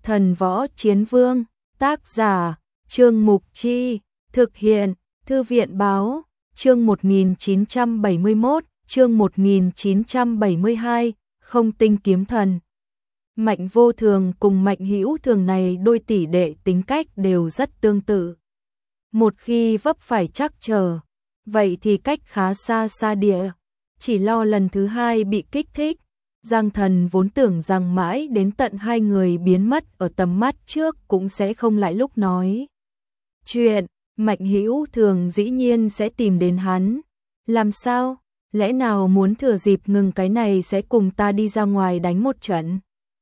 Thần Võ Chiến Vương, tác giả, Trương Mục Chi, thực hiện, Thư viện Báo, chương 1971, chương 1972, Không Tinh Kiếm Thần. Mạnh Vô Thường cùng Mạnh Hữu Thường này đôi tỷ đệ tính cách đều rất tương tự. Một khi vấp phải trắc trở, vậy thì cách khá xa xa địa, chỉ lo lần thứ hai bị kích thích. Giang Thần vốn tưởng rằng mãi đến tận hai người biến mất ở tầm mắt trước cũng sẽ không lại lúc nói chuyện, Mạnh Hữu Thường dĩ nhiên sẽ tìm đến hắn. Làm sao? Lẽ nào muốn thừa dịp ngừng cái này sẽ cùng ta đi ra ngoài đánh một trận?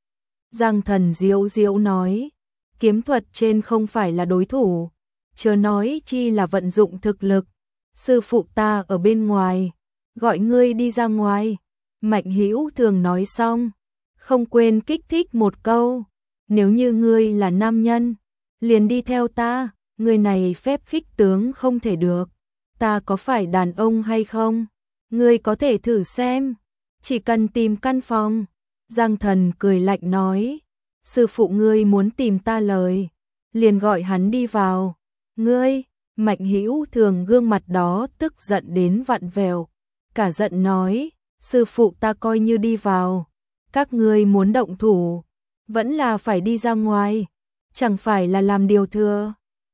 Giang Thần diễu diễu nói, kiếm thuật trên không phải là đối thủ, chớ nói chi là vận dụng thực lực. Sư phụ ta ở bên ngoài, gọi ngươi đi ra ngoài. Mạnh Hữu Thường nói xong, không quên kích thích một câu, nếu như ngươi là nam nhân, liền đi theo ta, người này phép khích tướng không thể được. Ta có phải đàn ông hay không? Ngươi có thể thử xem, chỉ cần tìm căn phòng. Giang Thần cười lạnh nói, sư phụ ngươi muốn tìm ta lời, liền gọi hắn đi vào. Ngươi, Mạnh Hữu Thường gương mặt đó tức giận đến vặn vẹo, cả giận nói, sư phụ ta coi như đi vào, các ngươi muốn động thủ, vẫn là phải đi ra ngoài, chẳng phải là làm điều thừa.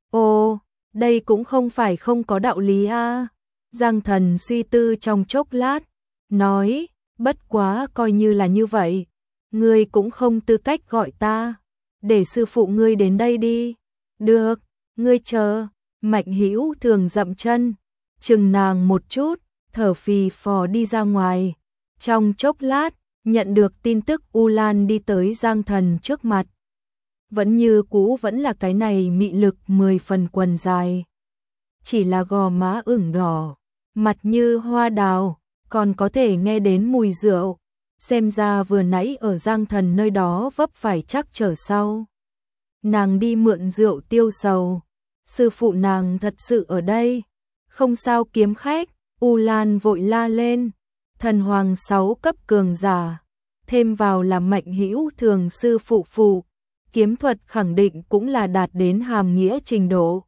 Ồ, đây cũng không phải không có đạo lý a. Giang Thần suy tư trong chốc lát, nói, bất quá coi như là như vậy, ngươi cũng không tư cách gọi ta, để sư phụ ngươi đến đây đi. Được, ngươi chờ. Mạnh Hữu Thường dậm chân, chừng nàng một chút, thở phì phò đi ra ngoài. Trong chốc lát, nhận được tin tức U Lan đi tới Giang Thần trước mặt. Vẫn như cũ vẫn là cái này mị lực 10 phần quần dài. Chỉ là gò má ửng đỏ, mặt như hoa đào, còn có thể nghe đến mùi rượu. Xem ra vừa nãy ở Giang Thần nơi đó vấp phải trắc trở sau. Nàng đi mượn rượu tiêu sầu. Sư phụ nàng thật sự ở đây. Không sao kiếm khách, U Lan vội la lên. Thần hoàng 6 cấp cường giả, thêm vào là Mạnh Hữu Thường sư phụ, kiếm thuật khẳng định cũng là đạt đến hàm nghĩa trình độ.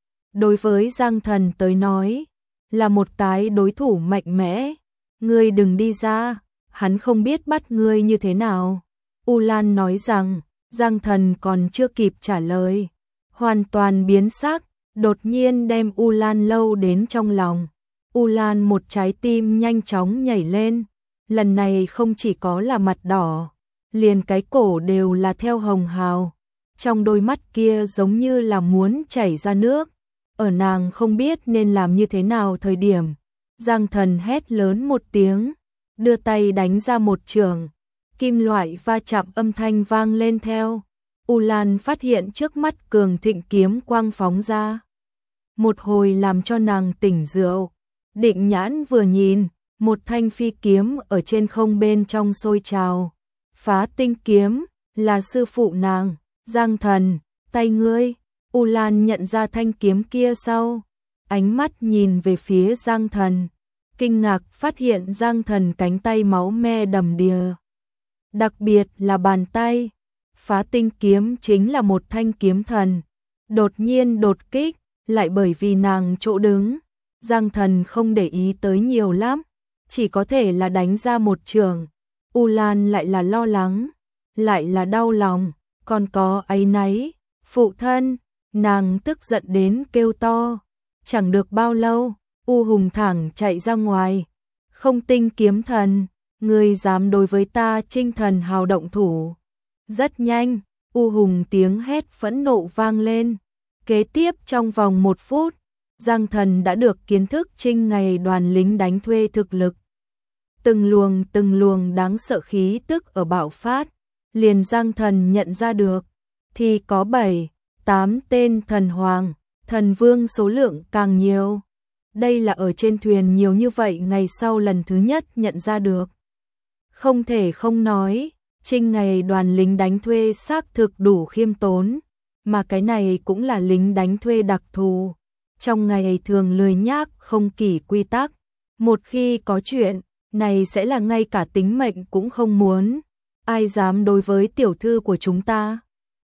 Đối với Giang Thần tới nói, là một cái đối thủ mạnh mẽ. Ngươi đừng đi ra, hắn không biết bắt ngươi như thế nào. U Lan nói rằng, Giang Thần còn chưa kịp trả lời, hoàn toàn biến sắc, đột nhiên đem U Lan lâu đến trong lòng. U Lan một trái tim nhanh chóng nhảy lên, lần này không chỉ có là mặt đỏ, liền cái cổ đều là theo hồng hào, trong đôi mắt kia giống như là muốn chảy ra nước. Ở nàng không biết nên làm như thế nào thời điểm, Giang Thần hét lớn một tiếng, đưa tay đánh ra một chưởng, kim loại va chạm âm thanh vang lên theo. U Lan phát hiện trước mắt cường thịnh kiếm quang phóng ra, một hồi làm cho nàng tỉnh rượu. Định nhãn vừa nhìn, một thanh phi kiếm ở trên không bên trong sôi trào. Phá tinh kiếm, là sư phụ nàng. Giang Thần, tay ngươi. U Lan nhận ra thanh kiếm kia sau, ánh mắt nhìn về phía Giang Thần, kinh ngạc phát hiện Giang Thần cánh tay máu me đầm đìa. Đặc biệt là bàn tay. Phá tinh kiếm chính là một thanh kiếm thần. Đột nhiên đột kích, lại bởi vì nàng chỗ đứng, Giang Thần không để ý tới nhiều lắm, chỉ có thể là đánh ra một chưởng. U Lan lại là lo lắng, lại là đau lòng, còn có áy náy. Phụ thân, nàng tức giận đến kêu to. Chẳng được bao lâu, U Hùng thẳng chạy ra ngoài. Không tinh kiếm thần, ngươi dám đối với ta Trinh Thần hào động thủ. Rất nhanh, U Hùng tiếng hét phẫn nộ vang lên. Kế tiếp trong vòng 1 phút, Giang Thần đã được kiến thức Trinh ngày đoàn lính đánh thuê thực lực. Từng luồng đáng sợ khí tức ở bạo phát, liền Giang Thần nhận ra được, thì có 7, 8 tên thần hoàng, thần vương số lượng càng nhiều. Đây là ở trên thuyền nhiều như vậy ngày sau lần thứ nhất nhận ra được. Không thể không nói, Trinh ngày đoàn lính đánh thuê xác thực đủ khiêm tốn, mà cái này cũng là lính đánh thuê đặc thù. Trong ngày thường lười nhác không kỷ quy tắc, một khi có chuyện, này sẽ là ngay cả tính mệnh cũng không muốn. Ai dám đối với tiểu thư của chúng ta?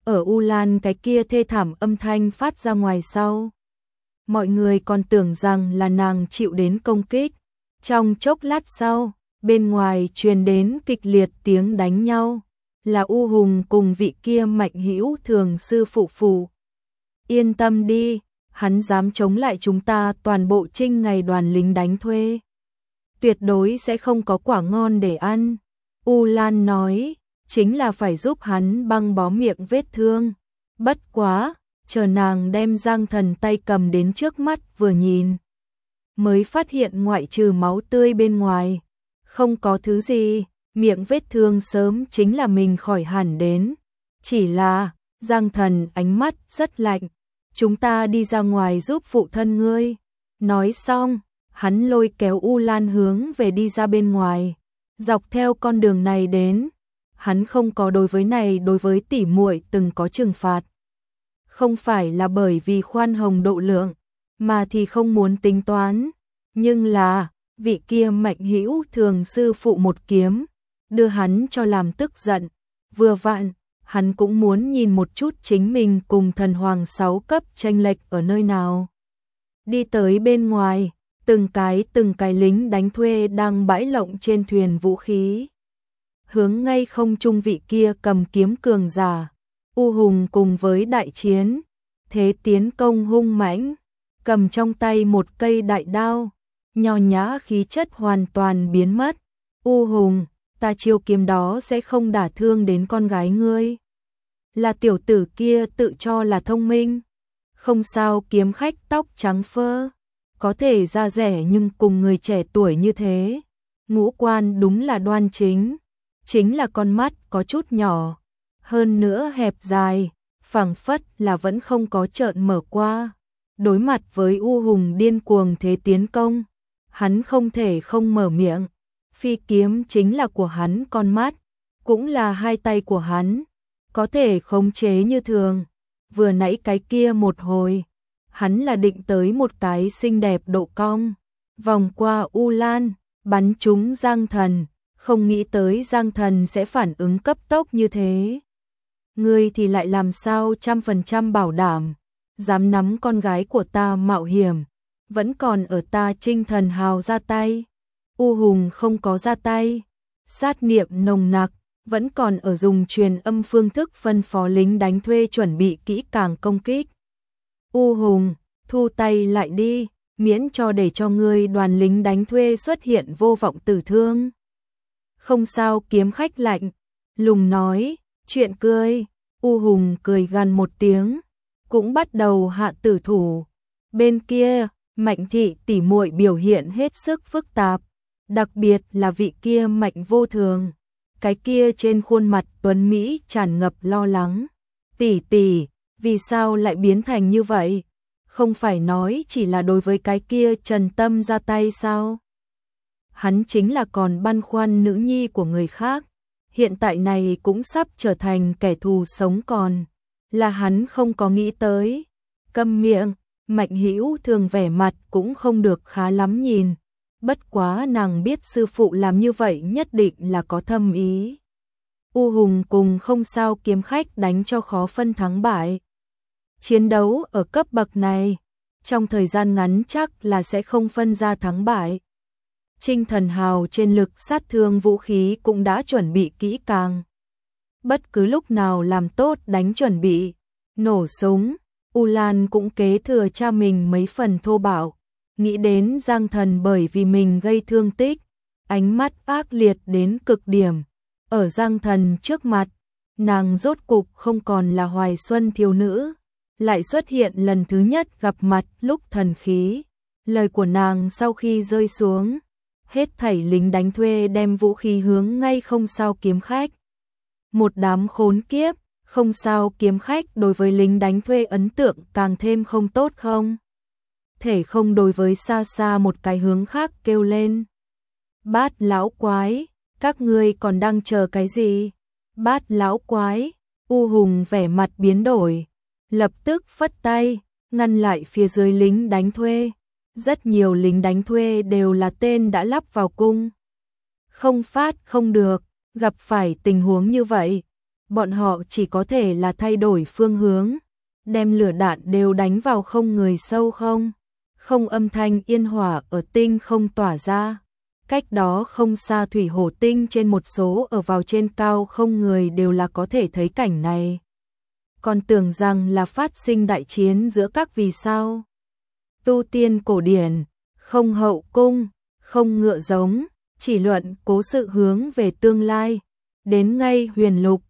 ở U Lan cái kia thê thảm âm thanh phát ra ngoài sau. Mọi người còn tưởng rằng là nàng chịu đến công kích. Trong chốc lát sau, bên ngoài truyền đến kịch liệt tiếng đánh nhau, là U Hùng cùng vị kia Mạnh Hữu Thường sư phụ. Yên tâm đi, hắn dám chống lại chúng ta toàn bộ trinh ngày đoàn lính đánh thuê. Tuyệt đối sẽ không có quả ngon để ăn. U Lan nói, chính là phải giúp hắn băng bó miệng vết thương. Bất quá, chờ nàng đem Giang Thần tay cầm đến trước mắt vừa nhìn, mới phát hiện ngoại trừ máu tươi bên ngoài, không có thứ gì, miệng vết thương sớm chính là mình khỏi hẳn đến. Chỉ là, Giang Thần ánh mắt rất lạnh, chúng ta đi ra ngoài giúp phụ thân ngươi. Nói xong, hắn lôi kéo U Lan hướng về đi ra bên ngoài, dọc theo con đường này đến. Hắn không có đối với tỷ muội từng có trừng phạt. Không phải là bởi vì khoan hồng độ lượng, mà thì không muốn tính toán. Nhưng là, vị kia Mạnh Hữu Thường sư phụ một kiếm, đưa hắn cho làm tức giận. Vừa vặn, hắn cũng muốn nhìn một chút chính mình cùng thần hoàng 6 cấp chênh lệch ở nơi nào. Đi tới bên ngoài, từng cái lính đánh thuê đang bãi lộng trên thuyền vũ khí. Hướng ngay không trung vị kia cầm kiếm cường giả, U Hùng cùng với đại chiến, thế tiến công hung mãnh, cầm trong tay một cây đại đao, nho nhã khí chất hoàn toàn biến mất. U Hùng, ta chiêu kiếm đó sẽ không đả thương đến con gái ngươi. Là tiểu tử kia tự cho là thông minh. Không sao, kiếm khách tóc trắng phơ, có thể ra rẻ nhưng cùng người trẻ tuổi như thế, ngũ quan đúng là đoan chính. Chính là con mắt có chút nhỏ, hơn nữa hẹp dài, phảng phất là vẫn không có trợn mở qua. Đối mặt với U Hùng điên cuồng thế tiến công, hắn không thể không mở miệng. Phi kiếm chính là của hắn, con mắt cũng là hai tay của hắn, có thể khống chế như thường. Vừa nãy cái kia một hồi, hắn là định tới một cái xinh đẹp độ cong, vòng qua U Lan, bắn trúng Giang Thần. Không nghĩ tới Giang Thần sẽ phản ứng cấp tốc như thế. Ngươi thì lại làm sao 100% bảo đảm, dám nắm con gái của ta mạo hiểm, vẫn còn ở ta Trinh Thần Hào ra tay. U Hùng không có ra tay, sát niệm nồng nặc, vẫn còn ở dùng truyền âm phương thức phân phó lính đánh thuê chuẩn bị kỹ càng công kích. U Hùng, thu tay lại đi, miễn cho để cho ngươi đoàn lính đánh thuê xuất hiện vô vọng tử thương. Không sao, kiếm khách lạnh lùng nói, chuyện cười. U Hùng cười gằn một tiếng, cũng bắt đầu hạ tử thủ. Bên kia, Mạnh thị tỷ muội biểu hiện hết sức phức tạp, đặc biệt là vị kia Mạnh Vô Thường, cái kia trên khuôn mặt tuấn mỹ tràn ngập lo lắng. Tỷ tỷ, vì sao lại biến thành như vậy? Không phải nói chỉ là đối với cái kia Trần Tâm ra tay sao? Hắn chính là còn băn khoăn nữ nhi của người khác, hiện tại này cũng sắp trở thành kẻ thù sống còn, là hắn không có nghĩ tới. Câm miệng, Mạnh Hữu Thường vẻ mặt cũng không được khá lắm nhìn, bất quá nàng biết sư phụ làm như vậy nhất định là có thâm ý. U Hùng cùng không sao kiếm khách đánh cho khó phân thắng bại. Chiến đấu ở cấp bậc này, trong thời gian ngắn chắc là sẽ không phân ra thắng bại. Trinh Thần Hào trên lực sát thương vũ khí cũng đã chuẩn bị kỹ càng. Bất cứ lúc nào làm tốt đánh chuẩn bị, nổ súng. U Lan cũng kế thừa cha mình mấy phần thô bạo, nghĩ đến Giang Thần bởi vì mình gây thương tích, ánh mắt ác liệt đến cực điểm. Ở Giang Thần trước mặt, nàng rốt cục không còn là hoài xuân thiếu nữ, lại xuất hiện lần thứ nhất gặp mặt lúc thần khí. Lời của nàng sau khi rơi xuống, hết thảy lính đánh thuê đem vũ khí hướng ngay không sao kiếm khách. Một đám khốn kiếp, không sao kiếm khách đối với lính đánh thuê ấn tượng càng thêm không tốt không? Thể không đối với xa xa một cái hướng khác kêu lên. Bát lão quái, các ngươi còn đang chờ cái gì? Bát lão quái, U Hùng vẻ mặt biến đổi, lập tức phất tay, ngăn lại phía dưới lính đánh thuê. Rất nhiều lính đánh thuê đều là tên đã lắp vào cung. Không phát không được, gặp phải tình huống như vậy, bọn họ chỉ có thể là thay đổi phương hướng, đem lửa đạn đều đánh vào không người sâu không. Không âm thanh yên hỏa ở tinh không tỏa ra. Cách đó không xa thủy hổ tinh trên một số ở vào trên cao không người đều là có thể thấy cảnh này. Còn tưởng rằng là phát sinh đại chiến giữa các vì sao. Tu tiên cổ điển, không hậu cung, không ngựa giống, chỉ luận cố sự hướng về tương lai. Đến ngay huyền lục,